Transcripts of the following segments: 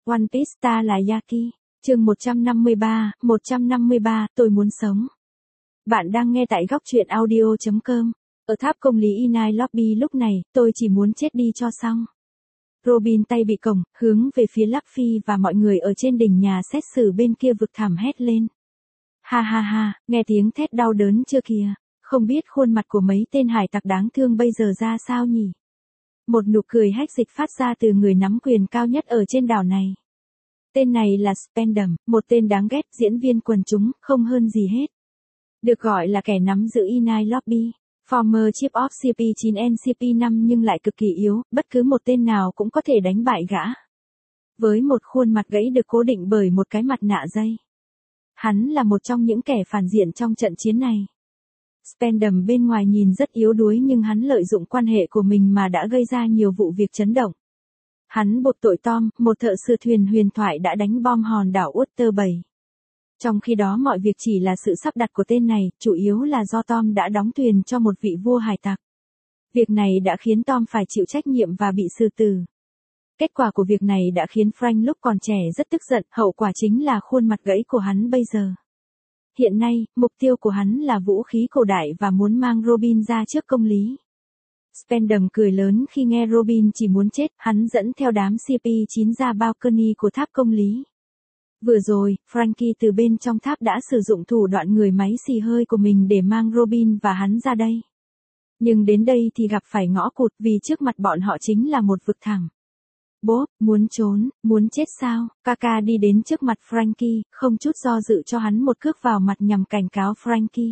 One Piece ta là Yaki. Chương 153, tôi muốn sống. Bạn đang nghe tại góc truyện audio.com. Ở tháp công lý Inai Lobby lúc này, tôi chỉ muốn chết đi cho xong. Robin tay bị còng, hướng về phía Luffy và mọi người ở trên đỉnh nhà xét xử bên kia vực thẳm hét lên. Ha ha ha, nghe tiếng thét đau đớn chưa kìa, không biết khuôn mặt của mấy tên hải tặc đáng thương bây giờ ra sao nhỉ? Một nụ cười hách dịch phát ra từ người nắm quyền cao nhất ở trên đảo này. Tên này là Spandam, một tên đáng ghét diễn viên quần chúng, không hơn gì hết. Được gọi là kẻ nắm giữ Inai Lobby, former chief of CP9 and CP5 nhưng lại cực kỳ yếu, bất cứ một tên nào cũng có thể đánh bại gã. Với một khuôn mặt gãy được cố định bởi một cái mặt nạ dây. Hắn là một trong những kẻ phản diện trong trận chiến này. Spandam bên ngoài nhìn rất yếu đuối nhưng hắn lợi dụng quan hệ của mình mà đã gây ra nhiều vụ việc chấn động. Hắn buộc tội Tom, một thợ sửa thuyền huyền thoại đã đánh bom hòn đảo Outer Bay. Trong khi đó mọi việc chỉ là sự sắp đặt của tên này, chủ yếu là do Tom đã đóng thuyền cho một vị vua hải tặc. Việc này đã khiến Tom phải chịu trách nhiệm và bị xử tử. Kết quả của việc này đã khiến Frank lúc còn trẻ rất tức giận, hậu quả chính là khuôn mặt gãy của hắn bây giờ. Hiện nay, mục tiêu của hắn là vũ khí cổ đại và muốn mang Robin ra trước công lý. Spandam cười lớn khi nghe Robin chỉ muốn chết, hắn dẫn theo đám CP9 ra balcony của tháp công lý. Vừa rồi, Frankie từ bên trong tháp đã sử dụng thủ đoạn người máy xì hơi của mình để mang Robin và hắn ra đây. Nhưng đến đây thì gặp phải ngõ cụt vì trước mặt bọn họ chính là một vực thẳm. Bố, muốn trốn, muốn chết sao? Kaka đi đến trước mặt Frankie, không chút do dự cho hắn một cước vào mặt nhằm cảnh cáo Frankie.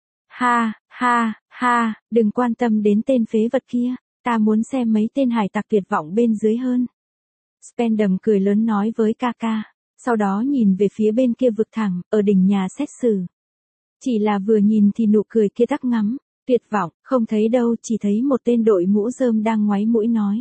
Ha, ha, ha, đừng quan tâm đến tên phế vật kia, ta muốn xem mấy tên hải tặc tuyệt vọng bên dưới hơn. Spandam cười lớn nói với Kaka, sau đó nhìn về phía bên kia vực thẳm, ở đỉnh nhà xét xử. Chỉ là vừa nhìn thì nụ cười kia tắc ngắm, tuyệt vọng, không thấy đâu, chỉ thấy một tên đội mũ rơm đang ngoáy mũi nói.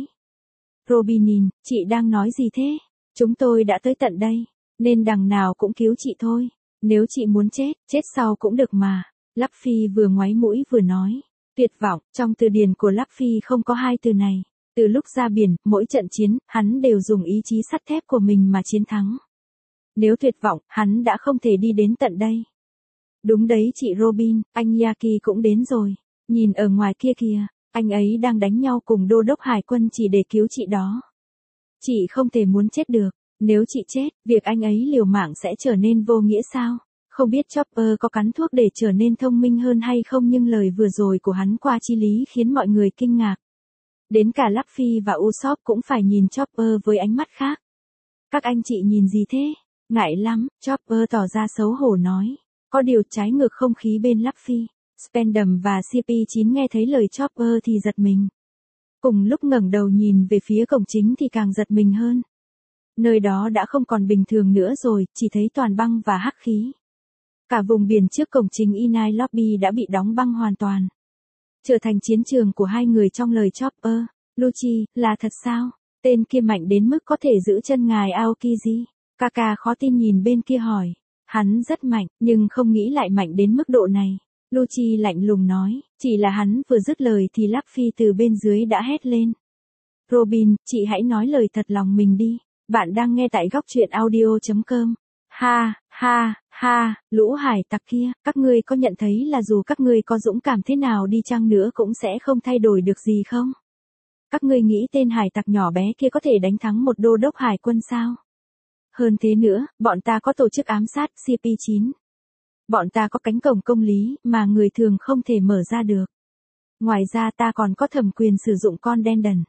Robinin, chị đang nói gì thế? Chúng tôi đã tới tận đây, nên đằng nào cũng cứu chị thôi. Nếu chị muốn chết, chết sau cũng được mà. Luffy vừa ngoáy mũi vừa nói. Tuyệt vọng, trong từ điển của Luffy không có hai từ này. Từ lúc ra biển, mỗi trận chiến, hắn đều dùng ý chí sắt thép của mình mà chiến thắng. Nếu tuyệt vọng, hắn đã không thể đi đến tận đây. Đúng đấy chị Robin, anh Yaki cũng đến rồi. Nhìn ở ngoài kia kìa. Anh ấy đang đánh nhau cùng đô đốc hải quân chỉ để cứu chị đó. Chị không thể muốn chết được. Nếu chị chết, việc anh ấy liều mạng sẽ trở nên vô nghĩa sao? Không biết Chopper có cắn thuốc để trở nên thông minh hơn hay không nhưng lời vừa rồi của hắn qua chi lý khiến mọi người kinh ngạc. Đến cả Luffy và Usopp cũng phải nhìn Chopper với ánh mắt khác. Các anh chị nhìn gì thế? Ngại lắm, Chopper tỏ ra xấu hổ nói. Có điều trái ngược không khí bên Luffy. Spandam và CP9 nghe thấy lời Chopper thì giật mình. Cùng lúc ngẩng đầu nhìn về phía cổng chính thì càng giật mình hơn. Nơi đó đã không còn bình thường nữa rồi, chỉ thấy toàn băng và hắc khí. Cả vùng biển trước cổng chính Inai Lobby đã bị đóng băng hoàn toàn. Trở thành chiến trường của hai người trong lời Chopper. Lucci, là thật sao? Tên kia mạnh đến mức có thể giữ chân ngài Aokiji. Kaka khó tin nhìn bên kia hỏi. Hắn rất mạnh, nhưng không nghĩ lại mạnh đến mức độ này. Lucci lạnh lùng nói, chỉ là hắn vừa dứt lời thì Luffy từ bên dưới đã hét lên. Robin, chị hãy nói lời thật lòng mình đi, bạn đang nghe tại góc truyện audio.com. Ha, ha, ha, lũ hải tặc kia, các ngươi có nhận thấy là dù các ngươi có dũng cảm thế nào đi chăng nữa cũng sẽ không thay đổi được gì không? Các ngươi nghĩ tên hải tặc nhỏ bé kia có thể đánh thắng một đô đốc hải quân sao? Hơn thế nữa, bọn ta có tổ chức ám sát CP9. Bọn ta có cánh cổng công lý mà người thường không thể mở ra được. Ngoài ra ta còn có thẩm quyền sử dụng con đen đần.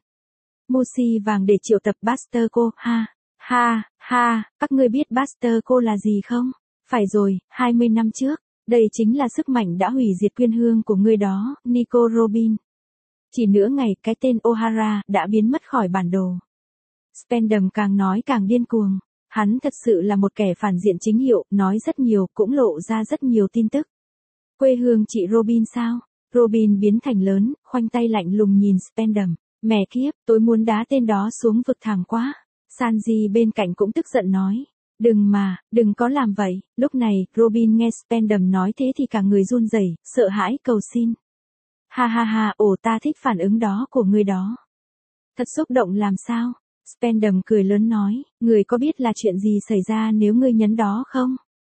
Mushi vàng để triệu tập Buster Cô, ha, ha, ha, các ngươi biết Buster Cô là gì không? Phải rồi, 20 năm trước, đây chính là sức mạnh đã hủy diệt quê hương của ngươi đó, Nico Robin. Chỉ nửa ngày cái tên O'Hara đã biến mất khỏi bản đồ. Spandam càng nói càng điên cuồng. Hắn thật sự là một kẻ phản diện chính hiệu, nói rất nhiều, cũng lộ ra rất nhiều tin tức. Quê hương chị Robin sao? Robin biến thành lớn, khoanh tay lạnh lùng nhìn Spandam. Mẹ kiếp, tôi muốn đá tên đó xuống vực thẳm quá. Sanji bên cạnh cũng tức giận nói. Đừng có làm vậy. Lúc này, Robin nghe Spandam nói thế thì cả người run rẩy, sợ hãi cầu xin. Ha ha ha, ta thích phản ứng đó của người đó. Thật xúc động làm sao? Spandam cười lớn nói, người có biết là chuyện gì xảy ra nếu ngươi nhấn đó không?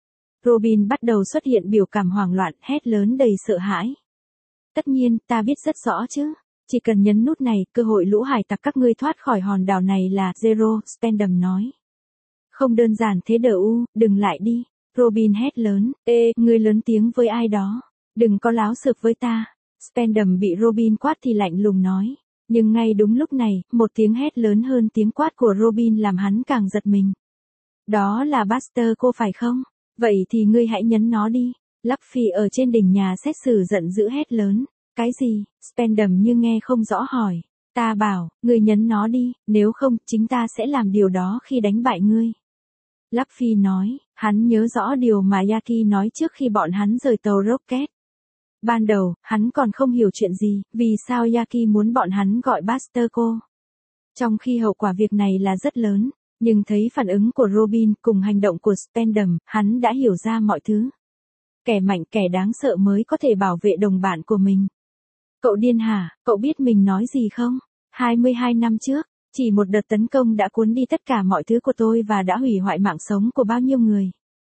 Robin bắt đầu xuất hiện biểu cảm hoảng loạn, hét lớn đầy sợ hãi. Tất nhiên, ta biết rất rõ chứ. Chỉ cần nhấn nút này, cơ hội lũ hải tặc các ngươi thoát khỏi hòn đảo này là zero, Spandam nói. Không đơn giản thế đừng lại đi. Robin hét lớn, ngươi lớn tiếng với ai đó. Đừng có láo xược với ta. Spandam bị Robin quát thì lạnh lùng nói. Nhưng ngay đúng lúc này, một tiếng hét lớn hơn tiếng quát của Robin làm hắn càng giật mình. Đó là Buster cô phải không? Vậy thì ngươi hãy nhấn nó đi. Luffy ở trên đỉnh nhà xét xử giận dữ hét lớn. Cái gì? Spandam như nghe không rõ hỏi. Ta bảo, ngươi nhấn nó đi, nếu không, chính ta sẽ làm điều đó khi đánh bại ngươi. Luffy nói, hắn nhớ rõ điều mà Yaki nói trước khi bọn hắn rời tàu Rocket. Ban đầu, hắn còn không hiểu chuyện gì, vì sao Yaki muốn bọn hắn gọi Buster cô. Trong khi hậu quả việc này là rất lớn, nhưng thấy phản ứng của Robin cùng hành động của Spandam, hắn đã hiểu ra mọi thứ. Kẻ mạnh kẻ đáng sợ mới có thể bảo vệ đồng bạn của mình. Cậu điên hả, cậu biết mình nói gì không? 22 năm trước, chỉ một đợt tấn công đã cuốn đi tất cả mọi thứ của tôi và đã hủy hoại mạng sống của bao nhiêu người.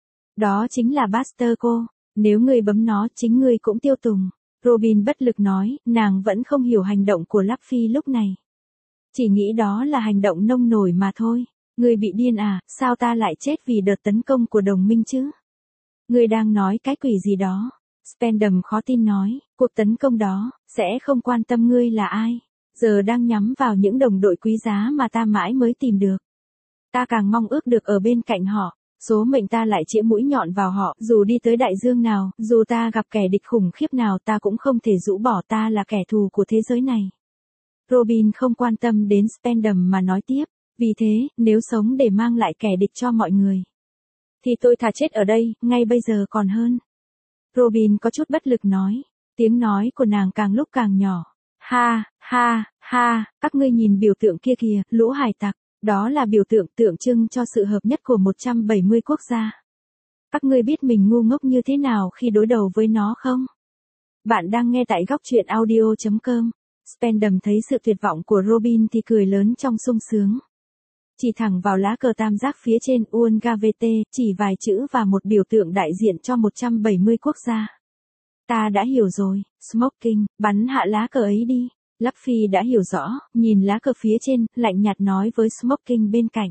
Đó chính là Buster cô. Nếu ngươi bấm nó, chính ngươi cũng tiêu tùng. Robin bất lực nói, nàng vẫn không hiểu hành động của Luffy lúc này. Chỉ nghĩ đó là hành động nông nổi mà thôi. Ngươi bị điên à, sao ta lại chết vì đợt tấn công của đồng minh chứ? Ngươi đang nói cái quỷ gì đó? Spandam khó tin nói, cuộc tấn công đó, sẽ không quan tâm ngươi là ai. Giờ đang nhắm vào những đồng đội quý giá mà ta mãi mới tìm được. Ta càng mong ước được ở bên cạnh họ. Số mệnh ta lại chĩa mũi nhọn vào họ, dù đi tới đại dương nào, dù ta gặp kẻ địch khủng khiếp nào ta cũng không thể rũ bỏ ta là kẻ thù của thế giới này. Robin không quan tâm đến Spandam mà nói tiếp, vì thế, nếu sống để mang lại kẻ địch cho mọi người, thì tôi thà chết ở đây, ngay bây giờ còn hơn. Robin có chút bất lực nói, tiếng nói của nàng càng lúc càng nhỏ. Ha, ha, ha, các ngươi nhìn biểu tượng kia kìa, lũ hải tặc. Đó là biểu tượng tượng trưng cho sự hợp nhất của 170 quốc gia. Các ngươi biết mình ngu ngốc như thế nào khi đối đầu với nó không? Bạn đang nghe tại góc truyện audio.com. Spandam thấy sự tuyệt vọng của Robin thì cười lớn trong sung sướng. Chỉ thẳng vào lá cờ tam giác phía trên Ungavete, chỉ vài chữ và một biểu tượng đại diện cho 170 quốc gia. Ta đã hiểu rồi, Smoking, bắn hạ lá cờ ấy đi. Luffy đã hiểu rõ, nhìn lá cờ phía trên, lạnh nhạt nói với Smoking bên cạnh.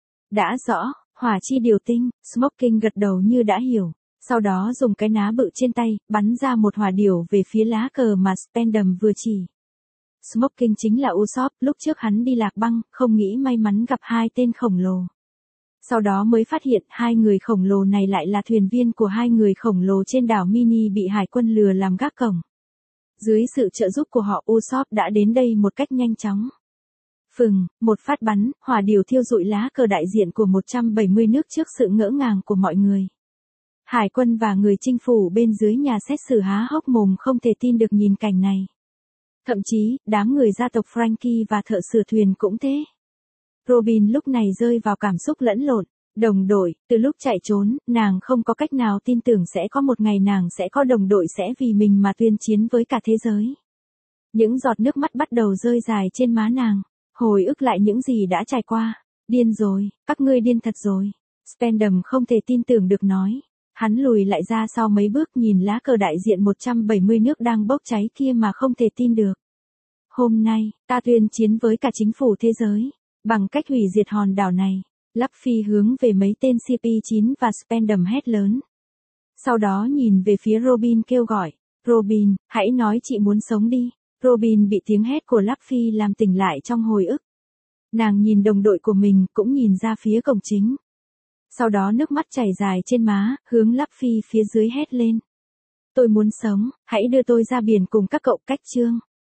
Đã rõ, hỏa chi điều tinh, Smoking gật đầu như đã hiểu. Sau đó dùng cái ná bự trên tay, bắn ra một hỏa điểu về phía lá cờ mà Spandam vừa chỉ. Smoking chính là Usopp, lúc trước hắn đi lạc băng, không nghĩ may mắn gặp hai tên khổng lồ. Sau đó mới phát hiện hai người khổng lồ này lại là thuyền viên của hai người khổng lồ trên đảo Mini bị hải quân lừa làm gác cổng. Dưới sự trợ giúp của họ Usopp đã đến đây một cách nhanh chóng. Phừng, một phát bắn, hỏa điểu thiêu rụi lá cờ đại diện của 170 nước trước sự ngỡ ngàng của mọi người. Hải quân và người chinh phủ bên dưới nhà xét xử há hốc mồm không thể tin được nhìn cảnh này. Thậm chí, đám người gia tộc Frankie và thợ sửa thuyền cũng thế. Robin lúc này rơi vào cảm xúc lẫn lộn. Đồng đội, từ lúc chạy trốn, nàng không có cách nào tin tưởng sẽ có một ngày nàng sẽ có đồng đội sẽ vì mình mà tuyên chiến với cả thế giới. Những giọt nước mắt bắt đầu rơi dài trên má nàng, hồi ức lại những gì đã trải qua. Điên rồi, các ngươi điên thật rồi. Spandam không thể tin tưởng được nói. Hắn lùi lại ra sau mấy bước nhìn lá cờ đại diện 170 nước đang bốc cháy kia mà không thể tin được. Hôm nay, ta tuyên chiến với cả chính phủ thế giới, bằng cách hủy diệt hòn đảo này. Luffy hướng về mấy tên CP9 và Spandam hét lớn. Sau đó nhìn về phía Robin kêu gọi, Robin, hãy nói chị muốn sống đi. Robin bị tiếng hét của Luffy làm tỉnh lại trong hồi ức. Nàng nhìn đồng đội của mình cũng nhìn ra phía cổng chính. Sau đó nước mắt chảy dài trên má, hướng Luffy phía dưới hét lên. Tôi muốn sống, hãy đưa tôi ra biển cùng các cậu cách chương.